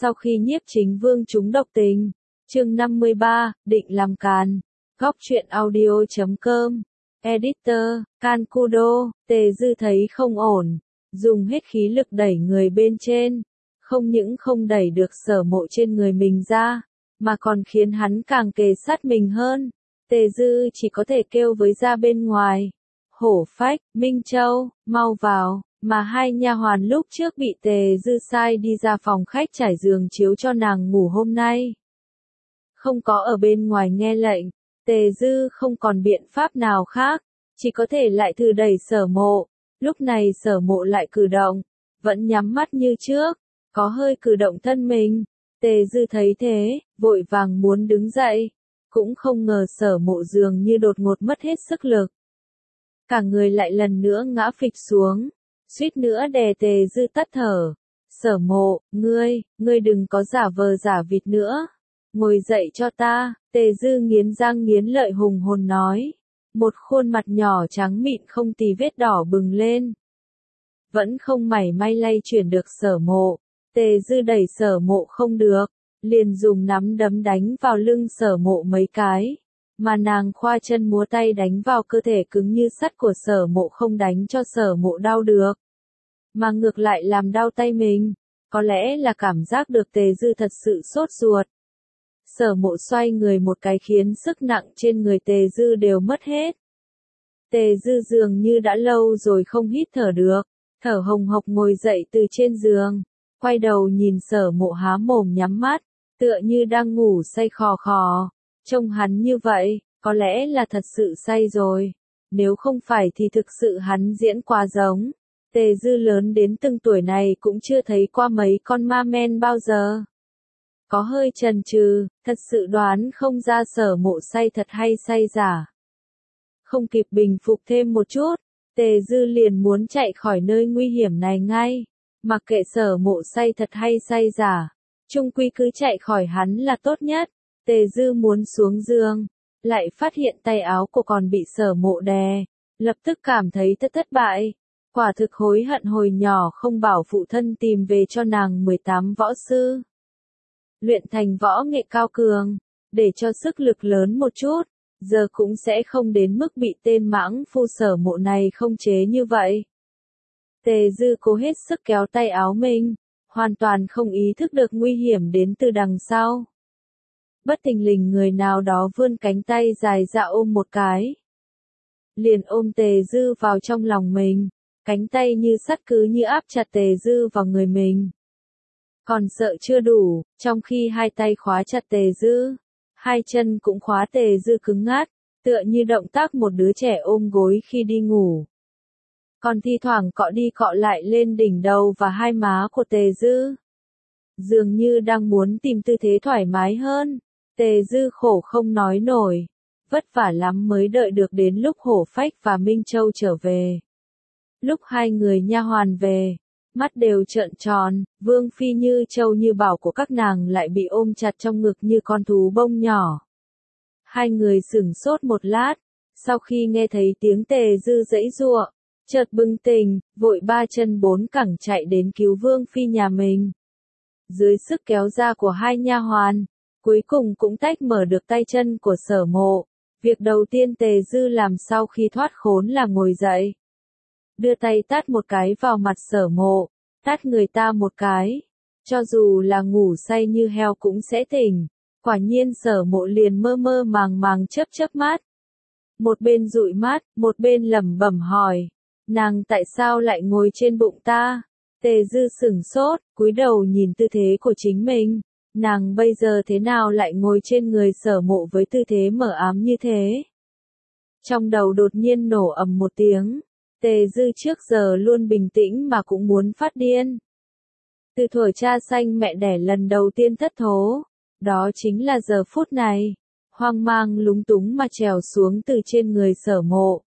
Sau khi Nhiếp Chính Vương trúng độc tình, chương 53, định làm càn. Góc truyện audio.com. Editor, Kankudo. Tề Dư thấy không ổn, dùng hết khí lực đẩy người bên trên, không những không đẩy được Sở Mộ trên người mình ra, mà còn khiến hắn càng kề sát mình hơn. Tề Dư chỉ có thể kêu với ra bên ngoài, Hổ Phách, Minh Châu, mau vào. Mà hai nha hoàn lúc trước bị Tề Dư sai đi ra phòng khách trải giường chiếu cho nàng ngủ hôm nay, không có ở bên ngoài nghe lệnh. Tề Dư không còn biện pháp nào khác, chỉ có thể lại thử đẩy Sở Mộ. Lúc này Sở Mộ lại cử động, vẫn nhắm mắt như trước, có hơi cử động thân mình. Tề Dư thấy thế, vội vàng muốn đứng dậy, cũng không ngờ Sở Mộ dường như đột ngột mất hết sức lực, cả người lại lần nữa ngã phịch xuống, suýt nữa đè Tề Dư tắt thở. Sở Mộ, ngươi đừng có giả vờ giả vịt nữa, ngồi dậy cho ta. Tề Dư nghiến răng nghiến lợi hùng hồn nói, một khuôn mặt nhỏ trắng mịn không tì vết đỏ bừng lên, vẫn không mảy may lay chuyển được Sở Mộ. Tề Dư đẩy Sở Mộ không được, liền dùng nắm đấm đánh vào lưng Sở Mộ mấy cái, mà nàng khoa chân múa tay đánh vào cơ thể cứng như sắt của Sở Mộ, không đánh cho Sở Mộ đau được, mà ngược lại làm đau tay mình. Có lẽ là cảm giác được Tề Dư thật sự sốt ruột, Sở Mộ xoay người một cái khiến sức nặng trên người Tề Dư đều mất hết. Tề Dư dường như đã lâu rồi không hít thở được, thở hồng hộc ngồi dậy từ trên giường, quay đầu nhìn Sở Mộ há mồm nhắm mắt, tựa như đang ngủ say khò khò. Trông hắn như vậy, có lẽ là thật sự say rồi, nếu không phải thì thực sự hắn diễn quá giống. Tề Dư lớn đến từng tuổi này cũng chưa thấy qua mấy con ma men bao giờ. Có hơi chần chừ, thật sự đoán không ra Sở Mộ say thật hay say giả. Không kịp bình phục thêm một chút, Tề Dư liền muốn chạy khỏi nơi nguy hiểm này ngay. Mặc kệ Sở Mộ say thật hay say giả, chung quy cứ chạy khỏi hắn là tốt nhất. Tề Dư muốn xuống giường, lại phát hiện tay áo của còn bị Sở Mộ đè, lập tức cảm thấy thất bại. Quả thực hối hận hồi nhỏ không bảo phụ thân tìm về cho nàng 18 võ sư, luyện thành võ nghệ cao cường, để cho sức lực lớn một chút, giờ cũng sẽ không đến mức bị tên mãng phu Sở Mộ này không chế như vậy. Tề Dư cố hết sức kéo tay áo mình, hoàn toàn không ý thức được nguy hiểm đến từ đằng sau. Bất thình lình người nào đó vươn cánh tay dài ra ôm một cái, liền ôm Tề Dư vào trong lòng mình, cánh tay như sắt cứ như áp chặt Tề Dư vào người mình. Còn sợ chưa đủ, trong khi hai tay khóa chặt Tề Dư, hai chân cũng khóa Tề Dư cứng ngắc, tựa như động tác một đứa trẻ ôm gối khi đi ngủ. Còn thi thoảng cọ đi cọ lại lên đỉnh đầu và hai má của Tề Dư, dường như đang muốn tìm tư thế thoải mái hơn. Tề Dư khổ không nói nổi, vất vả lắm mới đợi được đến lúc Hổ Phách và Minh Châu trở về. Lúc hai người nha hoàn về, mắt đều trợn tròn, Vương Phi Như Châu Như Bảo của các nàng lại bị ôm chặt trong ngực như con thú bông nhỏ. Hai người sửng sốt một lát, sau khi nghe thấy tiếng Tề Dư giãy giụa, chợt bừng tỉnh, vội ba chân bốn cẳng chạy đến cứu Vương Phi nhà mình. Dưới sức kéo ra của hai nha hoàn, cuối cùng cũng tách mở được tay chân của Sở Mộ. Việc đầu tiên Tề Dư làm sau khi thoát khốn là ngồi dậy, đưa tay tát một cái vào mặt Sở Mộ, tát người ta một cái, cho dù là ngủ say như heo cũng sẽ tỉnh. Quả nhiên Sở Mộ liền mơ mơ màng màng chớp mắt, một bên dụi mắt, một bên lẩm bẩm hỏi, nàng tại sao lại ngồi trên bụng ta? Tề Dư sửng sốt, cúi đầu nhìn tư thế của chính mình, nàng bây giờ thế nào lại ngồi trên người Sở Mộ với tư thế mờ ám như thế? Trong đầu đột nhiên nổ ầm một tiếng, Tề Dư trước giờ luôn bình tĩnh mà cũng muốn phát điên. Từ thuở cha sanh mẹ đẻ lần đầu tiên thất thố, đó chính là giờ phút này, hoang mang lúng túng mà trèo xuống từ trên người Sở Mộ.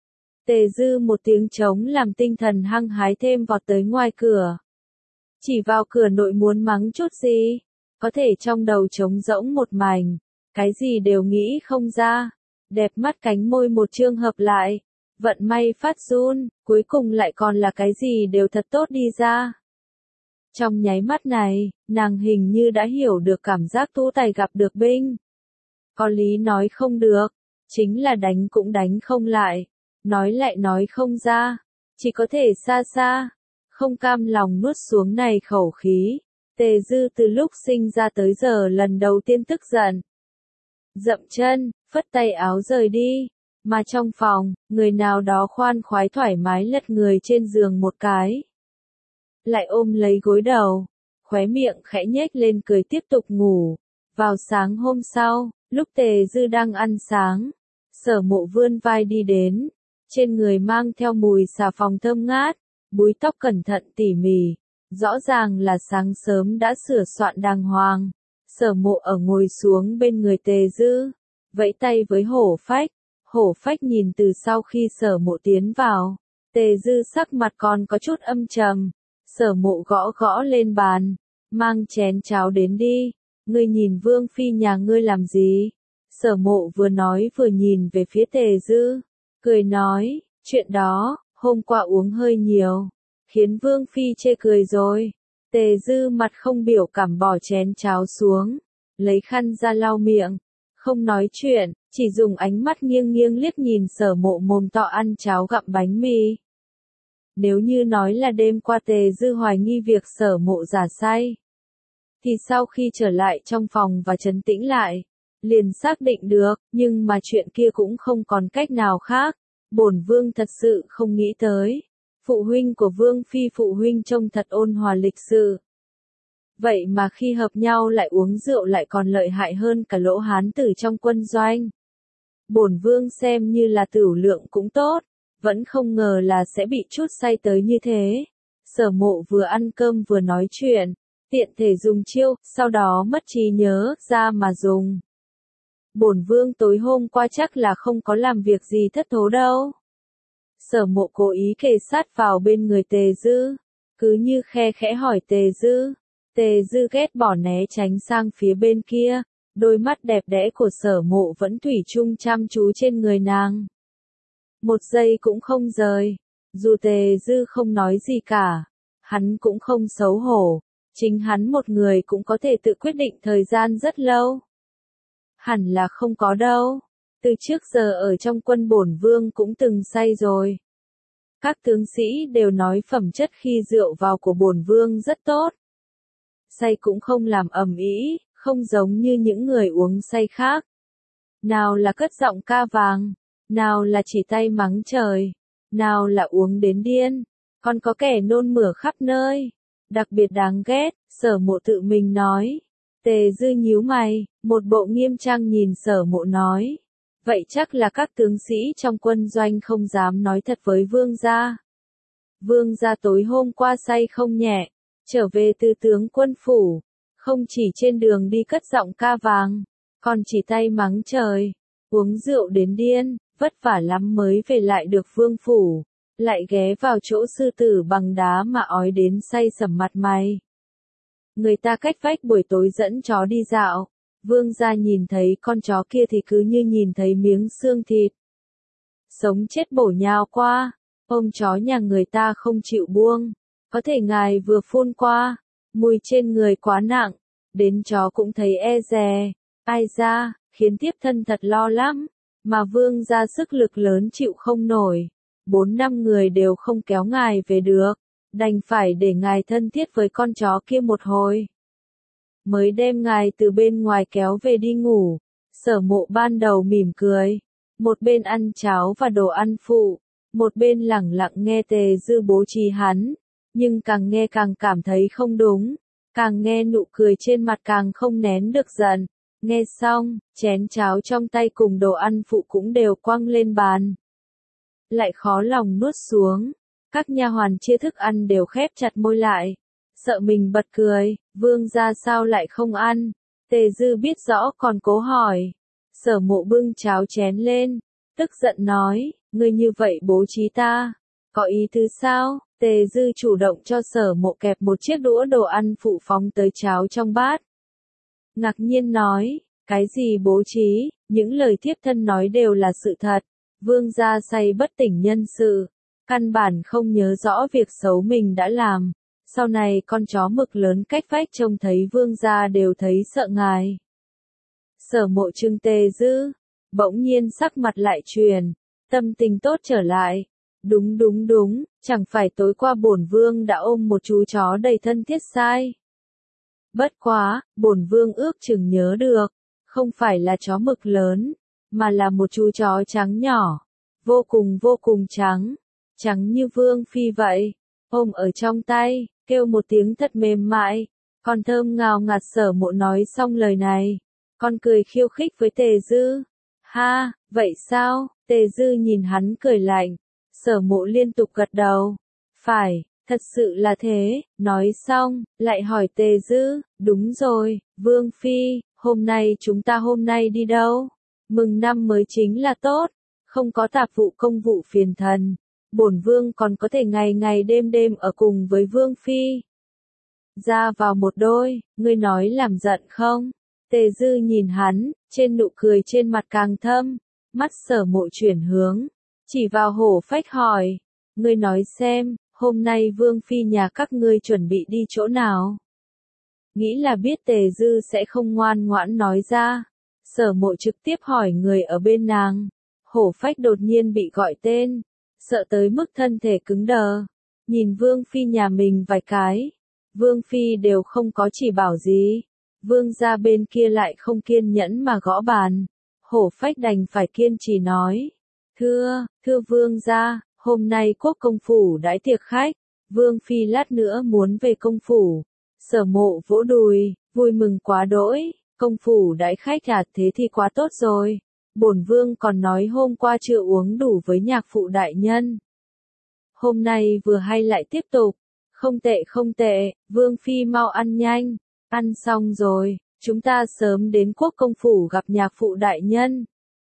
Tề Dư một tiếng trống làm tinh thần hăng hái thêm vọt tới ngoài cửa. Chỉ vào cửa nội muốn mắng chút gì, có thể trong đầu trống rỗng một mảnh, cái gì đều nghĩ không ra. Đẹp mắt cánh môi một chương hợp lại, vận may phát run, cuối cùng lại còn là cái gì đều thật tốt đi ra. Trong nháy mắt này, nàng hình như đã hiểu được cảm giác Tú Tài gặp được binh. Có lý nói không được, chính là đánh cũng đánh không lại, nói lại nói không ra, chỉ có thể xa xa, không cam lòng nuốt xuống này khẩu khí. Tề Dư từ lúc sinh ra tới giờ lần đầu tiên tức giận. Dậm chân, phất tay áo rời đi, mà trong phòng, người nào đó khoan khoái thoải mái lật người trên giường một cái. Lại ôm lấy gối đầu, khóe miệng khẽ nhếch lên cười tiếp tục ngủ. Vào sáng hôm sau, lúc Tề Dư đang ăn sáng, Sở Mộ vươn vai đi đến, trên người mang theo mùi xà phòng thơm ngát, búi tóc cẩn thận tỉ mỉ, rõ ràng là sáng sớm đã sửa soạn đàng hoàng. Sở Mộ ở ngồi xuống bên người Tề Dư, vẫy tay với Hổ Phách nhìn từ sau khi Sở Mộ tiến vào, Tề Dư sắc mặt còn có chút âm trầm. Sở Mộ gõ gõ lên bàn, mang chén cháo đến đi, ngươi nhìn Vương Phi nhà ngươi làm gì? Sở Mộ vừa nói vừa nhìn về phía Tề Dư, cười nói, chuyện đó, hôm qua uống hơi nhiều, khiến Vương Phi chê cười rồi. Tề Dư mặt không biểu cảm bỏ chén cháo xuống, lấy khăn ra lau miệng, không nói chuyện, chỉ dùng ánh mắt nghiêng nghiêng liếc nhìn Sở Mộ mồm to ăn cháo gặm bánh mì. Nếu như nói là đêm qua Tề Dư hoài nghi việc Sở Mộ giả say, thì sau khi trở lại trong phòng và trấn tĩnh lại, liền xác định được, nhưng mà chuyện kia cũng không còn cách nào khác. Bổn Vương thật sự không nghĩ tới. Phụ huynh của Vương Phi phụ huynh trông thật ôn hòa lịch sự. Vậy mà khi hợp nhau lại uống rượu lại còn lợi hại hơn cả lỗ hán tử trong quân doanh. Bổn Vương xem như là tửu lượng cũng tốt, vẫn không ngờ là sẽ bị chút say tới như thế. Sở Mộ vừa ăn cơm vừa nói chuyện, tiện thể dùng chiêu, sau đó mất trí nhớ ra mà dùng. Bổn Vương tối hôm qua chắc là không có làm việc gì thất thố đâu. Sở Mộ cố ý kề sát vào bên người Tề Dư, cứ như khe khẽ hỏi Tề Dư. Tề Dư ghét bỏ né tránh sang phía bên kia, đôi mắt đẹp đẽ của Sở Mộ vẫn thủy chung chăm chú trên người nàng. Một giây cũng không rời, dù Tề Dư không nói gì cả, hắn cũng không xấu hổ, chính hắn một người cũng có thể tự quyết định thời gian rất lâu. Hẳn là không có đâu, từ trước giờ ở trong quân Bổn Vương cũng từng say rồi. Các tướng sĩ đều nói phẩm chất khi rượu vào của Bổn Vương rất tốt. Say cũng không làm ầm ĩ, không giống như những người uống say khác. Nào là cất giọng ca vàng, nào là chỉ tay mắng trời, nào là uống đến điên, còn có kẻ nôn mửa khắp nơi. Đặc biệt đáng ghét, Sở Mộ tự mình nói. Tề Dư nhíu mày, một bộ nghiêm trang nhìn Sở Mộ nói. Vậy chắc là các tướng sĩ trong quân doanh không dám nói thật với Vương gia. Vương gia tối hôm qua say không nhẹ, trở về từ tướng quân phủ, không chỉ trên đường đi cất giọng ca vàng, còn chỉ tay mắng trời, uống rượu đến điên, vất vả lắm mới về lại được Vương phủ, lại ghé vào chỗ sư tử bằng đá mà ói đến say sẩm mặt mày. Người ta cách vách buổi tối dẫn chó đi dạo, Vương gia nhìn thấy con chó kia thì cứ như nhìn thấy miếng xương thịt. Sống chết bổ nhào qua, ôm chó nhà người ta không chịu buông, có thể ngài vừa phun qua, mùi trên người quá nặng, đến chó cũng thấy e dè, ai ra, khiến tiếp thân thật lo lắm, mà Vương gia sức lực lớn chịu không nổi, 4-5 người đều không kéo ngài về được, đành phải để ngài thân thiết với con chó kia một hồi. Mới đem ngài từ bên ngoài kéo về đi ngủ. Sở Mộ ban đầu mỉm cười, một bên ăn cháo và đồ ăn phụ, một bên lẳng lặng nghe Tề Dư bố trí hắn, nhưng càng nghe càng cảm thấy không đúng, càng nghe nụ cười trên mặt càng không nén được giận. Nghe xong, chén cháo trong tay cùng đồ ăn phụ cũng đều quăng lên bàn. Lại khó lòng nuốt xuống, các nha hoàn chia thức ăn đều khép chặt môi lại, sợ mình bật cười. Vương gia sao lại không ăn? Tề Dư biết rõ còn cố hỏi. Sở Mộ bưng cháo chén lên, tức giận nói, ngươi như vậy bố trí ta, có ý tứ sao? Tề Dư chủ động cho Sở Mộ kẹp một chiếc đũa đồ ăn phụ phóng tới cháo trong bát. Ngạc nhiên nói, cái gì bố trí, những lời thiếp thân nói đều là sự thật. Vương gia say bất tỉnh nhân sự, căn bản không nhớ rõ việc xấu mình đã làm. Sau này con chó mực lớn cách vách trông thấy vương gia đều thấy sợ ngài. Sở Mộ trừng Tề Dư, bỗng nhiên sắc mặt lại chuyển, tâm tình tốt trở lại. Đúng, chẳng phải tối qua bổn vương đã ôm một chú chó đầy thân thiết sai. Bất quá, bổn vương ước chừng nhớ được, không phải là chó mực lớn, mà là một chú chó trắng nhỏ, vô cùng trắng, trắng như vương phi vậy, ôm ở trong tay, kêu một tiếng thật mềm mại, còn thơm ngào ngạt. Sở Mộ nói xong lời này, con cười khiêu khích với Tề Dư. Ha, vậy sao? Tề Dư nhìn hắn cười lạnh. Sở Mộ liên tục gật đầu. Phải, thật sự là thế. Nói xong, lại hỏi Tề Dư. Đúng rồi, Vương Phi, chúng ta hôm nay đi đâu? Mừng năm mới chính là tốt, không có tạp vụ công vụ phiền thần. Bổn Vương còn có thể ngày ngày đêm ở cùng với Vương Phi. Ra vào một đôi, ngươi nói làm giận không? Tề Dư nhìn hắn, trên nụ cười trên mặt càng thâm, mắt Sở Mộ chuyển hướng, chỉ vào Hổ Phách hỏi, ngươi nói xem, hôm nay Vương Phi nhà các ngươi chuẩn bị đi chỗ nào? Nghĩ là biết Tề Dư sẽ không ngoan ngoãn nói ra, Sở Mộ trực tiếp hỏi người ở bên nàng. Hổ Phách đột nhiên bị gọi tên, sợ tới mức thân thể cứng đờ, nhìn Vương Phi nhà mình vài cái. Vương Phi đều không có chỉ bảo gì. Vương gia bên kia lại không kiên nhẫn mà gõ bàn. Hổ Phách đành phải kiên trì nói. Thưa Vương gia, hôm nay quốc công phủ đãi tiệc khách. Vương Phi lát nữa muốn về công phủ. Sở Mộ vỗ đùi, vui mừng quá đỗi. Công phủ đãi khách à, thế thì quá tốt rồi. Bổn Vương còn nói hôm qua chưa uống đủ với nhạc phụ đại nhân. Hôm nay vừa hay lại tiếp tục. Không tệ, Vương Phi mau ăn nhanh. Ăn xong rồi, chúng ta sớm đến quốc công phủ gặp nhạc phụ đại nhân.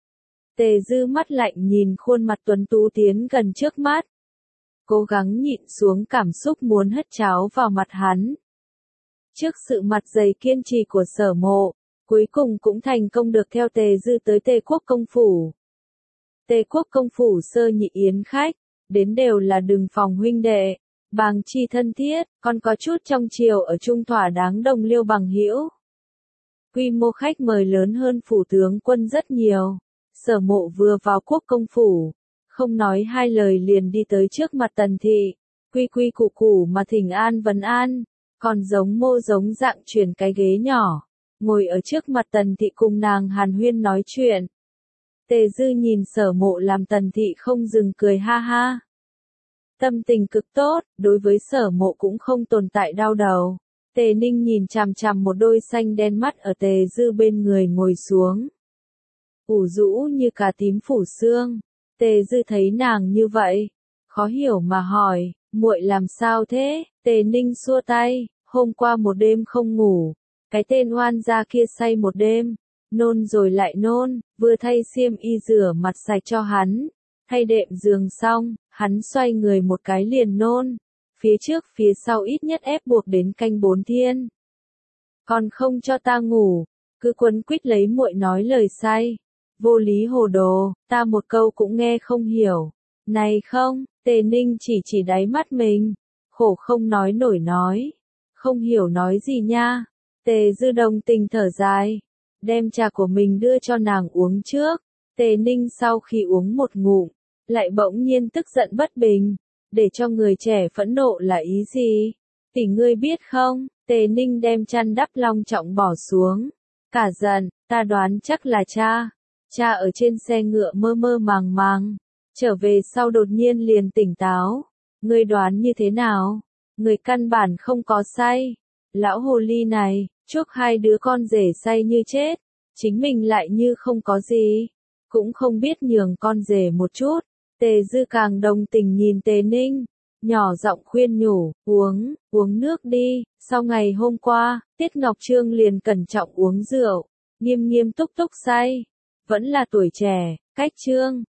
Tề Dư mắt lạnh nhìn khuôn mặt tuấn tú tiến gần trước mắt. Cố gắng nhịn xuống cảm xúc muốn hất cháo vào mặt hắn. Trước sự mặt dày kiên trì của Sở Mộ, cuối cùng cũng thành công được theo Tề Dư tới Tề quốc công phủ. Tề quốc công phủ sơ nhị yến khách, đến đều là đường phòng huynh đệ. Bàng chi thân thiết, còn có chút trong chiều ở chung thỏa đáng đồng liêu bằng hữu. Quy mô khách mời lớn hơn phủ tướng quân rất nhiều. Sở Mộ vừa vào quốc công phủ, không nói hai lời liền đi tới trước mặt Tần thị, quy củ mà thỉnh an vấn an, còn giống dạng chuyển cái ghế nhỏ, ngồi ở trước mặt Tần thị cùng nàng hàn huyên nói chuyện. Tề Dư nhìn Sở Mộ làm Tần thị không dừng cười ha ha. Tâm tình cực tốt, đối với Sở Mộ cũng không tồn tại đau đầu. Tề Ninh nhìn chằm chằm một đôi xanh đen mắt ở Tề Dư bên người ngồi xuống. Ủ rũ như cà tím phủ xương. Tề Dư thấy nàng như vậy, khó hiểu mà hỏi, muội làm sao thế? Tề Ninh xua tay, hôm qua một đêm không ngủ, cái tên oan gia kia say một đêm, nôn rồi lại nôn, vừa thay xiêm y rửa mặt sạch cho hắn, thay đệm giường xong, hắn xoay người một cái liền nôn, phía trước phía sau ít nhất ép buộc đến canh 4 thiên. Còn không cho ta ngủ, cứ quấn quýt lấy muội nói lời say. Vô lý hồ đồ, ta một câu cũng nghe không hiểu. Này không, Tề Ninh chỉ đáy mắt mình, khổ không nói nổi nói. Không hiểu nói gì nha. Tề Dư đồng tình thở dài, đem trà của mình đưa cho nàng uống trước. Tề Ninh sau khi uống một ngụm, lại bỗng nhiên tức giận bất bình. Để cho người trẻ phẫn nộ là ý gì? Tỷ ngươi biết không? Tề Ninh đem chăn đắp long trọng bỏ xuống. Cả giận, ta đoán chắc là cha. Cha ở trên xe ngựa mơ màng, trở về sau đột nhiên liền tỉnh táo. Ngươi đoán như thế nào? Người căn bản không có say. Lão hồ ly này, chuốc hai đứa con rể say như chết, chính mình lại như không có gì, cũng không biết nhường con rể một chút. Tề Dư càng đồng tình nhìn Tề Ninh, nhỏ giọng khuyên nhủ, uống nước đi. Sau ngày hôm qua, Tiết Ngọc Trương liền cẩn trọng uống rượu, nghiêm túc say. Vẫn là tuổi trẻ, cách Trương,